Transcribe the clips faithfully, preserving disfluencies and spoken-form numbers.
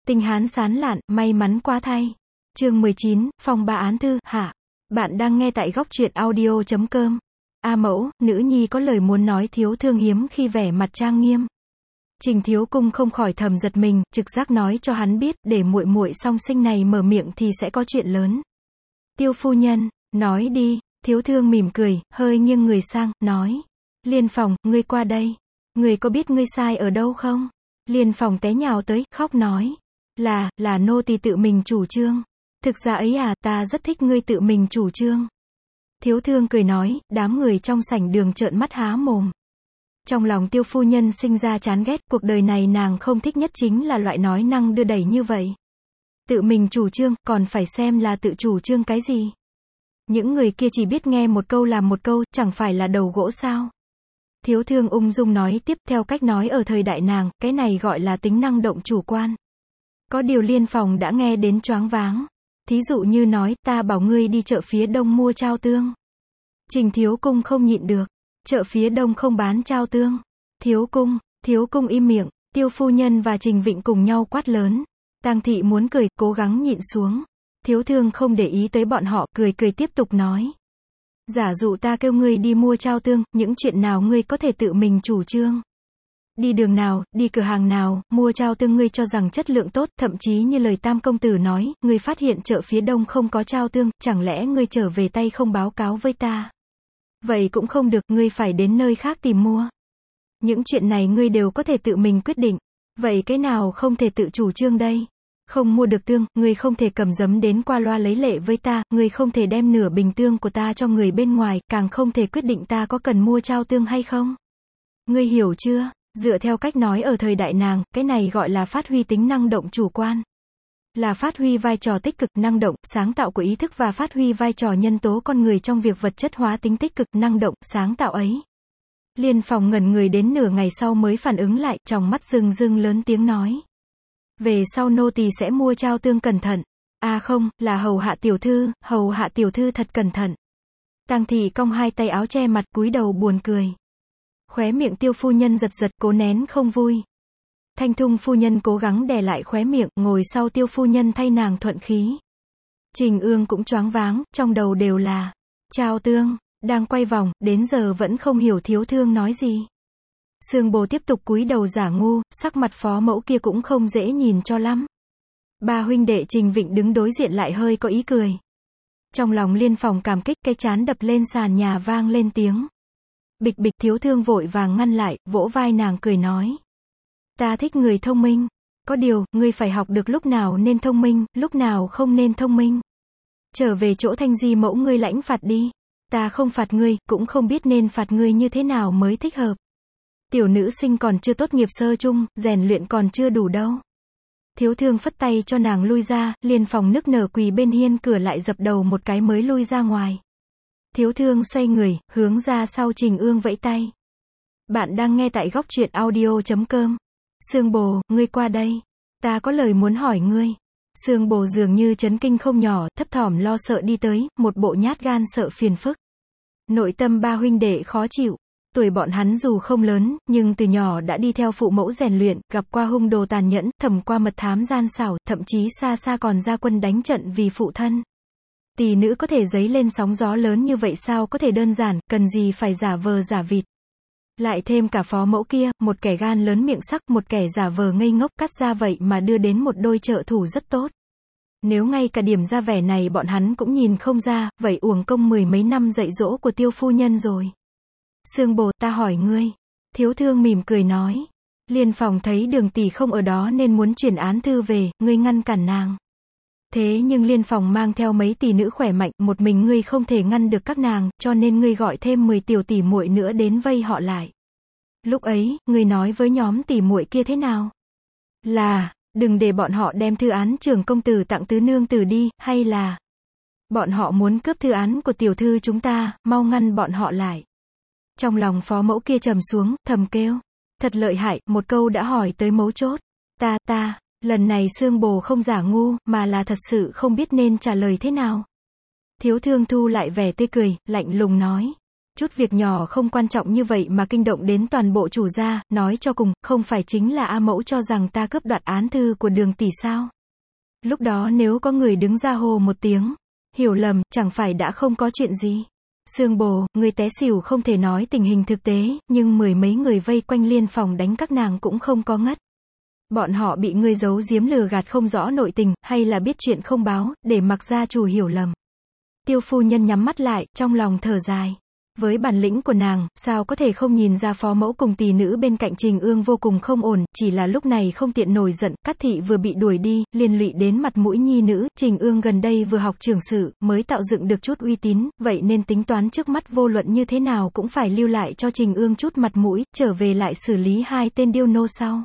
Tinh hán sán lạn, may mắn quá thay. Chương mười chín, phòng ba án thư, hạ. Bạn đang nghe tại góc truyện audio chấm com. A mẫu, nữ nhi có lời muốn nói. Thiếu thương hiếm khi vẻ mặt trang nghiêm. Trình Thiếu Cung không khỏi thầm giật mình, trực giác nói cho hắn biết, để muội muội song sinh này mở miệng thì sẽ có chuyện lớn. Tiêu phu nhân, nói đi. Thiếu thương mỉm cười, hơi nghiêng người sang, nói. Liên Phòng, ngươi qua đây. Ngươi có biết ngươi sai ở đâu không? Liên Phòng té nhào tới, khóc nói. Là, là nô tỳ tự mình chủ trương. Thực ra ấy à, ta rất thích ngươi tự mình chủ trương. Thiếu thương cười nói, đám người trong sảnh đường trợn mắt há mồm. Trong lòng Tiêu phu nhân sinh ra chán ghét, cuộc đời này nàng không thích nhất chính là loại nói năng đưa đẩy như vậy. Tự mình chủ trương, còn phải xem là tự chủ trương cái gì. Những người kia chỉ biết nghe một câu làm một câu, chẳng phải là đầu gỗ sao. Thiếu thương ung dung nói tiếp, theo cách nói ở thời đại nàng, cái này gọi là tính năng động chủ quan. Có điều Liên Phòng đã nghe đến choáng váng. Thí dụ như nói, ta bảo ngươi đi chợ phía đông mua trao tương. Trình Thiếu Cung không nhịn được. Chợ phía đông không bán trao tương. Thiếu Cung, Thiếu Cung im miệng. Tiêu phu nhân và Trình Vịnh cùng nhau quát lớn. Tang thị muốn cười, cố gắng nhịn xuống. Thiếu thương không để ý tới bọn họ, cười cười tiếp tục nói. Giả dụ ta kêu ngươi đi mua trao tương, những chuyện nào ngươi có thể tự mình chủ trương. Đi đường nào, đi cửa hàng nào, mua trao tương ngươi cho rằng chất lượng tốt, thậm chí như lời Tam công tử nói, ngươi phát hiện chợ phía đông không có trao tương, chẳng lẽ ngươi trở về tay không báo cáo với ta? Vậy cũng không được, ngươi phải đến nơi khác tìm mua. Những chuyện này ngươi đều có thể tự mình quyết định. Vậy cái nào không thể tự chủ trương đây? Không mua được tương, ngươi không thể cầm giấm đến qua loa lấy lệ với ta, ngươi không thể đem nửa bình tương của ta cho người bên ngoài, càng không thể quyết định ta có cần mua trao tương hay không. Ngươi hiểu chưa? Dựa theo cách nói ở thời đại nàng, cái này gọi là phát huy tính năng động chủ quan. Là phát huy vai trò tích cực, năng động, sáng tạo của ý thức và phát huy vai trò nhân tố con người trong việc vật chất hóa tính tích cực, năng động, sáng tạo ấy. Liên Phòng ngẩn người đến nửa ngày sau mới phản ứng lại, trong mắt rưng rưng lớn tiếng nói. Về sau nô tỳ sẽ mua trao tương cẩn thận. À không, là hầu hạ tiểu thư, hầu hạ tiểu thư thật cẩn thận. Tang thị cong hai tay áo che mặt, cúi đầu buồn cười. Khóe miệng Tiêu phu nhân giật giật, cố nén không vui. Thanh Thung phu nhân cố gắng đè lại khóe miệng, ngồi sau Tiêu phu nhân thay nàng thuận khí. Trình Ương cũng choáng váng, trong đầu đều là trao tương, đang quay vòng, đến giờ vẫn không hiểu thiếu thương nói gì. Sương Bồ tiếp tục cúi đầu giả ngu, sắc mặt phó mẫu kia cũng không dễ nhìn cho lắm. Ba huynh đệ Trình Vịnh đứng đối diện lại hơi có ý cười. Trong lòng Liên Phòng cảm kích, cái chán đập lên sàn nhà vang lên tiếng. Bịch bịch. Thiếu thương vội vàng ngăn lại, vỗ vai nàng cười nói. Ta thích người thông minh. Có điều, ngươi phải học được lúc nào nên thông minh, lúc nào không nên thông minh. Trở về chỗ Thanh Di mẫu ngươi lãnh phạt đi. Ta không phạt ngươi, cũng không biết nên phạt ngươi như thế nào mới thích hợp. Tiểu nữ sinh còn chưa tốt nghiệp sơ chung, rèn luyện còn chưa đủ đâu. Thiếu thương phất tay cho nàng lui ra, Liên Phòng nức nở quỳ bên hiên cửa lại dập đầu một cái mới lui ra ngoài. Thiếu thương xoay người, hướng ra sau Trình Ương vẫy tay. Bạn đang nghe tại góc truyện audio chấm com. Sương Bồ, ngươi qua đây. Ta có lời muốn hỏi ngươi. Sương Bồ dường như chấn kinh không nhỏ, thấp thỏm lo sợ đi tới, một bộ nhát gan sợ phiền phức. Nội tâm ba huynh đệ khó chịu. Tuổi bọn hắn dù không lớn, nhưng từ nhỏ đã đi theo phụ mẫu rèn luyện, gặp qua hung đồ tàn nhẫn, thẩm qua mật thám gian xảo, thậm chí xa xa còn ra quân đánh trận vì phụ thân. Tỷ nữ có thể dấy lên sóng gió lớn như vậy sao có thể đơn giản, cần gì phải giả vờ giả vịt. Lại thêm cả phó mẫu kia, một kẻ gan lớn miệng sắc, một kẻ giả vờ ngây ngốc cắt ra vậy mà đưa đến một đôi trợ thủ rất tốt. Nếu ngay cả điểm ra vẻ này bọn hắn cũng nhìn không ra, vậy uổng công mười mấy năm dạy dỗ của Tiêu phu nhân rồi. Sương Bồ, ta hỏi ngươi. Thiếu thương mỉm cười nói. Liên Phòng thấy Đường tỷ không ở đó nên muốn chuyển án thư về, ngươi ngăn cản nàng. Thế nhưng Liên Phòng mang theo mấy tỷ nữ khỏe mạnh, một mình ngươi không thể ngăn được các nàng, cho nên ngươi gọi thêm mười tiểu tỷ muội nữa đến vây họ lại. Lúc ấy, ngươi nói với nhóm tỷ muội kia thế nào? Là, đừng để bọn họ đem thư án trưởng công tử tặng tứ nương tử đi, hay là bọn họ muốn cướp thư án của tiểu thư chúng ta, mau ngăn bọn họ lại. Trong lòng phó mẫu kia trầm xuống, thầm kêu. Thật lợi hại, một câu đã hỏi tới mấu chốt. Ta, ta, lần này Sương Bồ không giả ngu, mà là thật sự không biết nên trả lời thế nào. Thiếu thương thu lại vẻ tươi cười, lạnh lùng nói. Chút việc nhỏ không quan trọng như vậy mà kinh động đến toàn bộ chủ gia, nói cho cùng, không phải chính là A mẫu cho rằng ta cướp đoạt án thư của Đường tỷ sao? Lúc đó nếu có người đứng ra hô một tiếng, hiểu lầm, chẳng phải đã không có chuyện gì. Sương bồ, người té xỉu không thể nói tình hình thực tế, nhưng mười mấy người vây quanh liên phòng đánh các nàng cũng không có ngất. Bọn họ bị ngươi giấu giếm lừa gạt không rõ nội tình, hay là biết chuyện không báo, để mặc gia chủ hiểu lầm. Tiêu phu nhân nhắm mắt lại, trong lòng thở dài. Với bản lĩnh của nàng, sao có thể không nhìn ra phó mẫu cùng tỷ nữ bên cạnh Trình Ương vô cùng không ổn, chỉ là lúc này không tiện nổi giận, Cát thị vừa bị đuổi đi, liên lụy đến mặt mũi nhi nữ, Trình Ương gần đây vừa học trưởng sự, mới tạo dựng được chút uy tín, vậy nên tính toán trước mắt vô luận như thế nào cũng phải lưu lại cho Trình Ương chút mặt mũi, trở về lại xử lý hai tên điêu nô sau.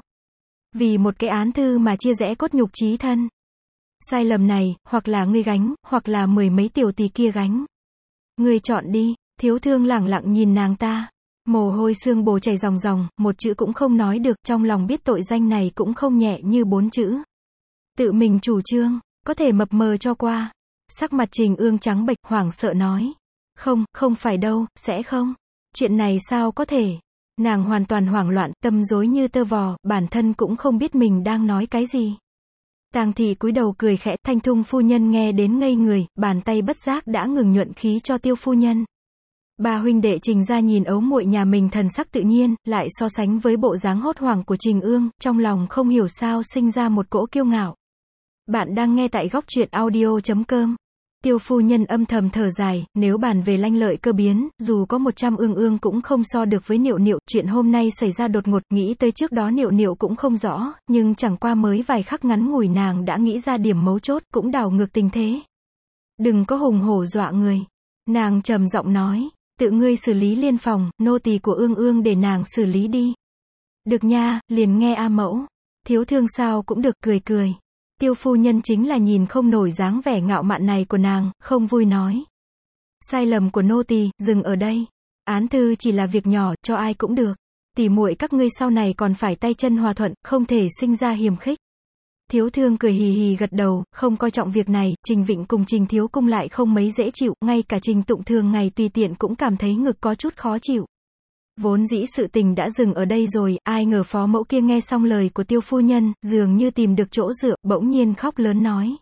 Vì một cái án thư mà chia rẽ cốt nhục chí thân. Sai lầm này, hoặc là ngươi gánh, hoặc là mười mấy tiểu tỷ kia gánh. Ngươi chọn đi. Thiếu thương lẳng lặng nhìn nàng ta. Mồ hôi Sương bồ chảy ròng ròng, một chữ cũng không nói được, trong lòng biết tội danh này cũng không nhẹ như bốn chữ. Tự mình chủ trương, có thể mập mờ cho qua. Sắc mặt Trình Ương trắng bệch, hoảng sợ nói. Không, không phải đâu, sẽ không. Chuyện này sao có thể. Nàng hoàn toàn hoảng loạn, tâm rối như tơ vò, bản thân cũng không biết mình đang nói cái gì. Tàng thị cúi đầu cười khẽ, Thanh Thung phu nhân nghe đến ngây người, bàn tay bất giác đã ngừng nhuận khí cho Tiêu phu nhân. Ba huynh đệ Trình gia nhìn ấu muội nhà mình thần sắc tự nhiên, lại so sánh với bộ dáng hốt hoảng của Trình Ương, trong lòng không hiểu sao sinh ra một cỗ kiêu ngạo. Bạn đang nghe tại góc truyện audio chấm com. Tiêu phu nhân âm thầm thở dài, nếu bàn về lanh lợi cơ biến, dù có một trăm ương ương cũng không so được với Niệu Niệu, chuyện hôm nay xảy ra đột ngột, nghĩ tới trước đó Niệu Niệu cũng không rõ, nhưng chẳng qua mới vài khắc ngắn ngủi nàng đã nghĩ ra điểm mấu chốt, cũng đảo ngược tình thế. Đừng có hùng hổ dọa người. Nàng trầm giọng nói. Tự ngươi xử lý liên phòng, nô tỳ của ương ương để nàng xử lý đi. Được nha, liền nghe A mẫu. Thiếu thương sao cũng được, cười cười. Tiêu phu nhân chính là nhìn không nổi dáng vẻ ngạo mạn này của nàng, không vui nói. Sai lầm của nô tỳ, dừng ở đây. Án thư chỉ là việc nhỏ, cho ai cũng được. Tỉ muội các ngươi sau này còn phải tay chân hòa thuận, không thể sinh ra hiềm khích. Thiếu thương cười hì hì gật đầu, không coi trọng việc này, Trình Vịnh cùng Trình Thiếu Cung lại không mấy dễ chịu, ngay cả Trình Tụng thường ngày tùy tiện cũng cảm thấy ngực có chút khó chịu. Vốn dĩ sự tình đã dừng ở đây rồi, ai ngờ phó mẫu kia nghe xong lời của Tiêu phu nhân, dường như tìm được chỗ dựa, bỗng nhiên khóc lớn nói.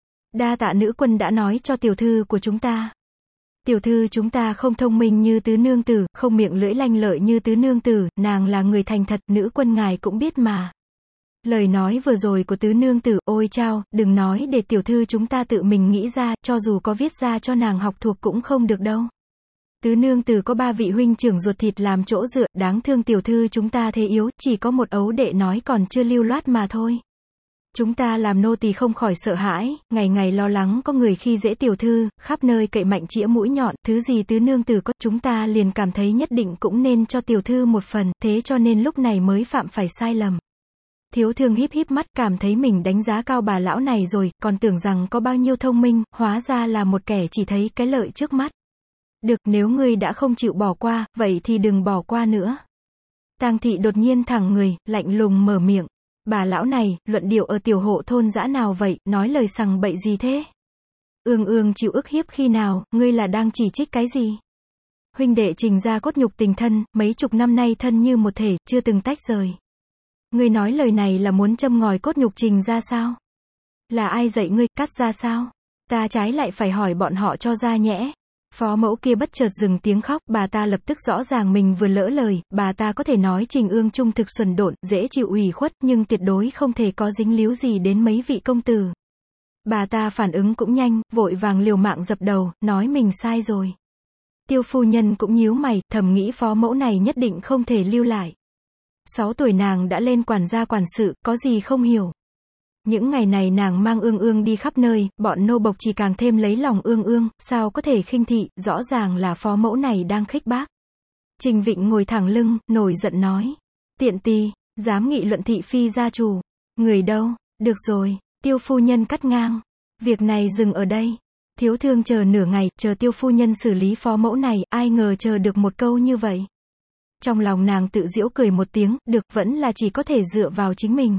Đa tạ nữ quân đã nói cho tiểu thư của chúng ta. Tiểu thư chúng ta không thông minh như tứ nương tử, không miệng lưỡi lanh lợi như tứ nương tử, nàng là người thành thật, nữ quân ngài cũng biết mà. Lời nói vừa rồi của tứ nương tử, ôi chao, đừng nói để tiểu thư chúng ta tự mình nghĩ ra, cho dù có viết ra cho nàng học thuộc cũng không được đâu. Tứ nương tử có ba vị huynh trưởng ruột thịt làm chỗ dựa, đáng thương tiểu thư chúng ta thế yếu, chỉ có một ấu đệ nói còn chưa lưu loát mà thôi. Chúng ta làm nô tỳ không khỏi sợ hãi, ngày ngày lo lắng có người khi dễ tiểu thư, khắp nơi cậy mạnh chĩa mũi nhọn, thứ gì tứ nương tử có, chúng ta liền cảm thấy nhất định cũng nên cho tiểu thư một phần, thế cho nên lúc này mới phạm phải sai lầm. Thiếu thương híp híp mắt, cảm thấy mình đánh giá cao bà lão này rồi, còn tưởng rằng có bao nhiêu thông minh, hóa ra là một kẻ chỉ thấy cái lợi trước mắt. Được, nếu ngươi đã không chịu bỏ qua, vậy thì đừng bỏ qua nữa. Tang thị đột nhiên thẳng người, lạnh lùng mở miệng. Bà lão này, luận điệu ở tiểu hộ thôn dã nào vậy, nói lời sằng bậy gì thế? Ương ương chịu ức hiếp khi nào, ngươi là đang chỉ trích cái gì? Huynh đệ Trình gia cốt nhục tình thân, mấy chục năm nay thân như một thể, chưa từng tách rời. Ngươi nói lời này là muốn châm ngòi cốt nhục Trình ra sao? Là ai dạy ngươi, cắt ra sao? Ta trái lại phải hỏi bọn họ cho ra nhẽ. Phó mẫu kia bất chợt dừng tiếng khóc, bà ta lập tức rõ ràng mình vừa lỡ lời, bà ta có thể nói Trình Ương trung thực xuẩn độn, dễ chịu ủy khuất, nhưng tuyệt đối không thể có dính líu gì đến mấy vị công tử. Bà ta phản ứng cũng nhanh, vội vàng liều mạng dập đầu, nói mình sai rồi. Tiêu phu nhân cũng nhíu mày, thầm nghĩ phó mẫu này nhất định không thể lưu lại. Sáu tuổi nàng đã lên quản gia quản sự, có gì không hiểu. Những ngày này nàng mang Ương Ương đi khắp nơi, bọn nô bộc chỉ càng thêm lấy lòng Ương Ương, sao có thể khinh thị, rõ ràng là phó mẫu này đang khích bác. Trình Vịnh ngồi thẳng lưng, nổi giận nói. Tiện tì, dám nghị luận thị phi gia chủ. Người đâu? Được rồi, Tiêu phu nhân cắt ngang. Việc này dừng ở đây. Thiếu thương chờ nửa ngày, chờ Tiêu phu nhân xử lý phó mẫu này, ai ngờ chờ được một câu như vậy. Trong lòng nàng tự giễu cười một tiếng, được, vẫn là chỉ có thể dựa vào chính mình.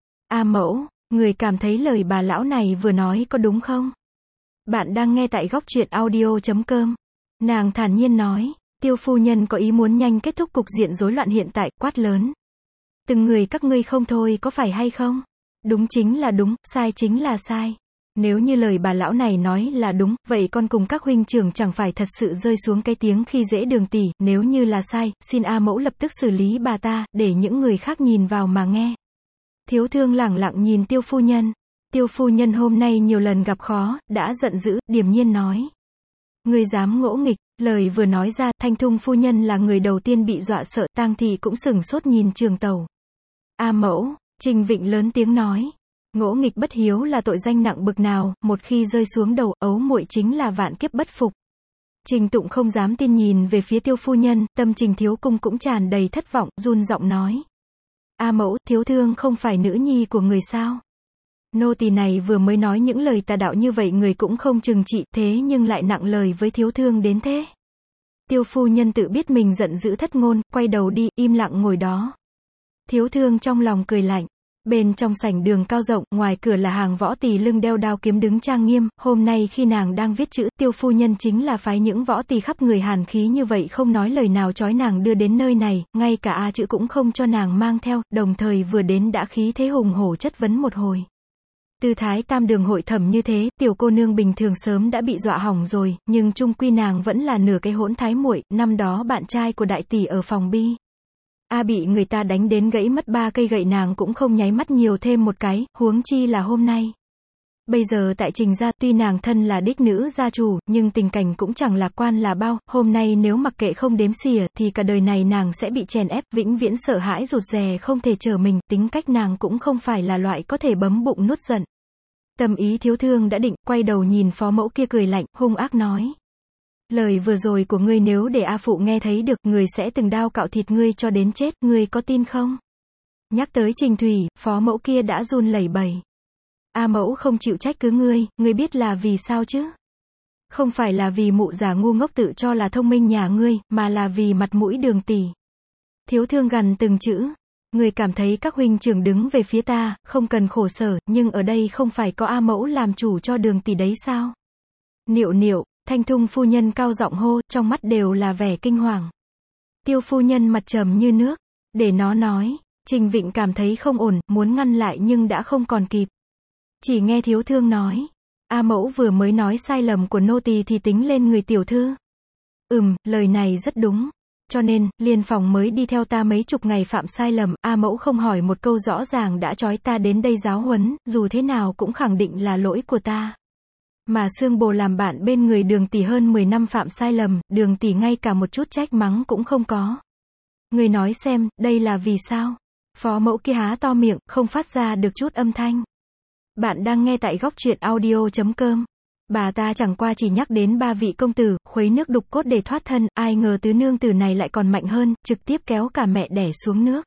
A mẫu, người cảm thấy lời bà lão này vừa nói có đúng không? Bạn đang nghe tại góc truyện audio chấm com. Nàng thản nhiên nói, Tiêu phu nhân có ý muốn nhanh kết thúc cục diện rối loạn hiện tại, quát lớn. Từng người các ngươi không thôi có phải hay không? Đúng chính là đúng, sai chính là sai. Nếu như lời bà lão này nói là đúng, vậy con cùng các huynh trưởng chẳng phải thật sự rơi xuống cái tiếng khi dễ Đường tỷ, nếu như là sai, xin A mẫu lập tức xử lý bà ta, để những người khác nhìn vào mà nghe. Thiếu thương lẳng lặng nhìn Tiêu phu nhân. Tiêu phu nhân hôm nay nhiều lần gặp khó, đã giận dữ, điềm nhiên nói. Ngươi dám ngỗ nghịch, lời vừa nói ra, Thanh Thung phu nhân là người đầu tiên bị dọa sợ, Tang thị cũng sửng sốt nhìn Trường Tẩu. A mẫu, Trình Vịnh lớn tiếng nói. Ngỗ nghịch bất hiếu là tội danh nặng bực nào, một khi rơi xuống đầu, ấu muội chính là vạn kiếp bất phục. Trình Tụng không dám tin nhìn về phía Tiêu phu nhân, tâm Trình thiếu cung cũng tràn đầy thất vọng, run giọng nói. A mẫu, thiếu thương không phải nữ nhi của người sao? Nô tỳ này vừa mới nói những lời tà đạo như vậy người cũng không trừng trị, thế nhưng lại nặng lời với thiếu thương đến thế. Tiêu phu nhân tự biết mình giận dữ thất ngôn, quay đầu đi, im lặng ngồi đó. Thiếu thương trong lòng cười lạnh. Bên trong sảnh đường cao rộng, ngoài cửa là hàng võ tỳ lưng đeo đao kiếm đứng trang nghiêm, hôm nay khi nàng đang viết chữ, Tiêu phu nhân chính là phái những võ tỳ khắp người hàn khí như vậy không nói lời nào chói nàng đưa đến nơi này, ngay cả a chữ cũng không cho nàng mang theo, đồng thời vừa đến đã khí thế hùng hổ chất vấn một hồi. Tư thái tam đường hội thẩm như thế, tiểu cô nương bình thường sớm đã bị dọa hỏng rồi, nhưng chung quy nàng vẫn là nửa cái hỗn thái muội, năm đó bạn trai của đại tỷ ở phòng bi. A bị người ta đánh đến gãy mất ba cây gậy nàng cũng không nháy mắt nhiều thêm một cái, huống chi là hôm nay. Bây giờ tại Trình gia tuy nàng thân là đích nữ gia chủ, nhưng tình cảnh cũng chẳng lạc quan là bao, hôm nay nếu mặc kệ không đếm xỉa, thì cả đời này nàng sẽ bị chèn ép, vĩnh viễn sợ hãi rụt rè không thể trở mình, tính cách nàng cũng không phải là loại có thể bấm bụng nuốt giận. Tâm ý thiếu thương đã định, quay đầu nhìn phó mẫu kia cười lạnh, hung ác nói. Lời vừa rồi của ngươi nếu để A phụ nghe thấy được, người sẽ từng đao cạo thịt ngươi cho đến chết, ngươi có tin không? Nhắc tới Trình Thủy, phó mẫu kia đã run lẩy bẩy. A mẫu không chịu trách cứ ngươi, ngươi biết là vì sao chứ? Không phải là vì mụ già ngu ngốc tự cho là thông minh nhà ngươi, mà là vì mặt mũi Đường tỷ. Thiếu thương gằn từng chữ. Ngươi cảm thấy các huynh trưởng đứng về phía ta, không cần khổ sở, nhưng ở đây không phải có A mẫu làm chủ cho Đường tỷ đấy sao? Niệu niệu, Thanh Thung phu nhân cao giọng hô, trong mắt đều là vẻ kinh hoàng. Tiêu phu nhân mặt trầm như nước, để nó nói. Trình Vịnh cảm thấy không ổn, muốn ngăn lại nhưng đã không còn kịp. Chỉ nghe thiếu thương nói, A mẫu vừa mới nói sai lầm của nô tỳ thì tính lên người tiểu thư. Ừm, lời này rất đúng. Cho nên, Liên Phòng mới đi theo ta mấy chục ngày phạm sai lầm, A mẫu không hỏi một câu rõ ràng đã trói ta đến đây giáo huấn, dù thế nào cũng khẳng định là lỗi của ta. Mà Sương Bồ làm bạn bên người Đường tỷ hơn mười năm phạm sai lầm, Đường tỷ ngay cả một chút trách mắng cũng không có. Người nói xem, đây là vì sao? Phó mẫu kia há to miệng, không phát ra được chút âm thanh. Bạn đang nghe tại góc truyện audio chấm com. Bà ta chẳng qua chỉ nhắc đến ba vị công tử, khuấy nước đục cốt để thoát thân, ai ngờ tứ nương tử này lại còn mạnh hơn, trực tiếp kéo cả mẹ đẻ xuống nước.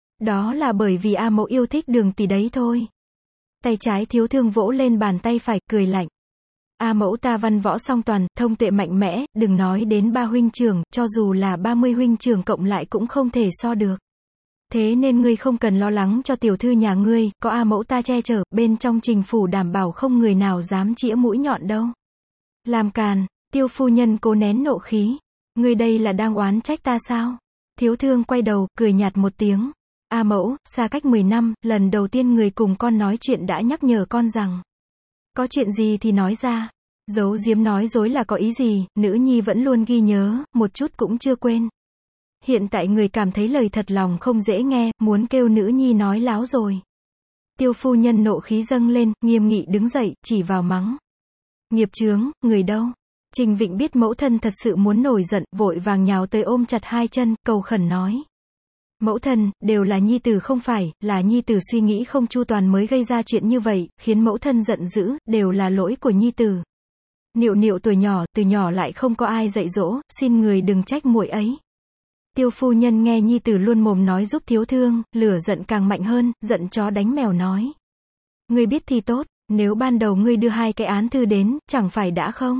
Đó là bởi vì A mẫu yêu thích Đường tỷ đấy thôi. Tay trái thiếu thương vỗ lên bàn tay phải, cười lạnh. A mẫu ta văn võ song toàn, thông tuệ mạnh mẽ, đừng nói đến ba huynh trưởng, cho dù là ba mươi huynh trưởng cộng lại cũng không thể so được. Thế nên ngươi không cần lo lắng cho tiểu thư nhà ngươi, có A mẫu ta che chở, bên trong Trình phủ đảm bảo không người nào dám chĩa mũi nhọn đâu. Làm càn, Tiêu phu nhân cố nén nộ khí. Ngươi đây là đang oán trách ta sao? Thiếu thương quay đầu, cười nhạt một tiếng. A mẫu, xa cách mười năm, lần đầu tiên người cùng con nói chuyện đã nhắc nhở con rằng. Có chuyện gì thì nói ra. Giấu giếm nói dối là có ý gì, nữ nhi vẫn luôn ghi nhớ, một chút cũng chưa quên. Hiện tại người cảm thấy lời thật lòng không dễ nghe, muốn kêu nữ nhi nói láo rồi. Tiêu phu nhân nộ khí dâng lên, nghiêm nghị đứng dậy, chỉ vào mắng. Nghiệp chướng, người đâu? Trình Vịnh biết mẫu thân thật sự muốn nổi giận, vội vàng nhào tới ôm chặt hai chân, cầu khẩn nói. Mẫu thân, đều là nhi tử không phải, là nhi tử suy nghĩ không chu toàn mới gây ra chuyện như vậy, khiến mẫu thân giận dữ, đều là lỗi của nhi tử. Niệu niệu tuổi nhỏ, từ nhỏ lại không có ai dạy dỗ, xin người đừng trách muội ấy. Tiêu phu nhân nghe nhi tử luôn mồm nói giúp thiếu thương, lửa giận càng mạnh hơn, giận chó đánh mèo nói. Ngươi biết thì tốt, nếu ban đầu ngươi đưa hai cái án thư đến, chẳng phải đã không?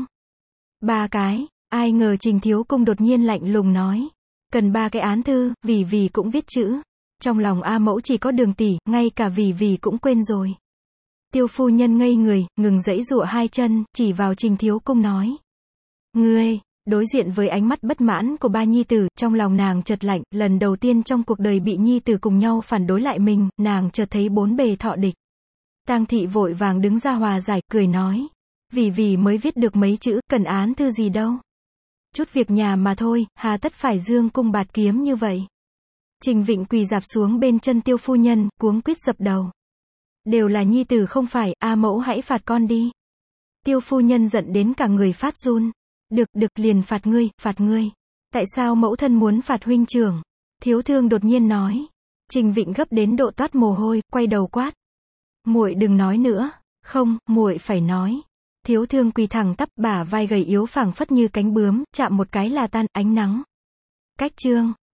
Ba cái, ai ngờ Trình thiếu cung đột nhiên lạnh lùng nói. Cần ba cái án thư, vì vì cũng viết chữ. Trong lòng A mẫu chỉ có Đường tỷ, ngay cả vì vì cũng quên rồi. Tiêu phu nhân ngây người, ngừng giãy giụa hai chân, chỉ vào Trình thiếu cung nói. Ngươi, Đối diện với ánh mắt bất mãn của ba nhi tử, trong lòng nàng chợt lạnh, lần đầu tiên trong cuộc đời bị nhi tử cùng nhau phản đối lại mình, nàng chợt thấy bốn bề thọ địch. Tang thị vội vàng đứng ra hòa giải, cười nói. Vì vì mới viết được mấy chữ, cần án thư gì đâu. Chút việc nhà mà thôi, hà tất phải dương cung bạt kiếm như vậy. Trình Vịnh quỳ rạp xuống bên chân Tiêu phu nhân, cuống quýt dập đầu. Đều là nhi tử không phải, A mẫu hãy phạt con đi. Tiêu phu nhân giận đến cả người phát run. Được, được, liền phạt ngươi, phạt ngươi. Tại sao mẫu thân muốn phạt huynh trưởng? Thiếu thương đột nhiên nói. Trình Vịnh gấp đến độ toát mồ hôi, quay đầu quát. Muội đừng nói nữa. Không, muội phải nói. Thiếu thương quỳ thẳng tắp, bả vai gầy yếu phảng phất như cánh bướm, chạm một cái là tan, ánh nắng. Cách chương.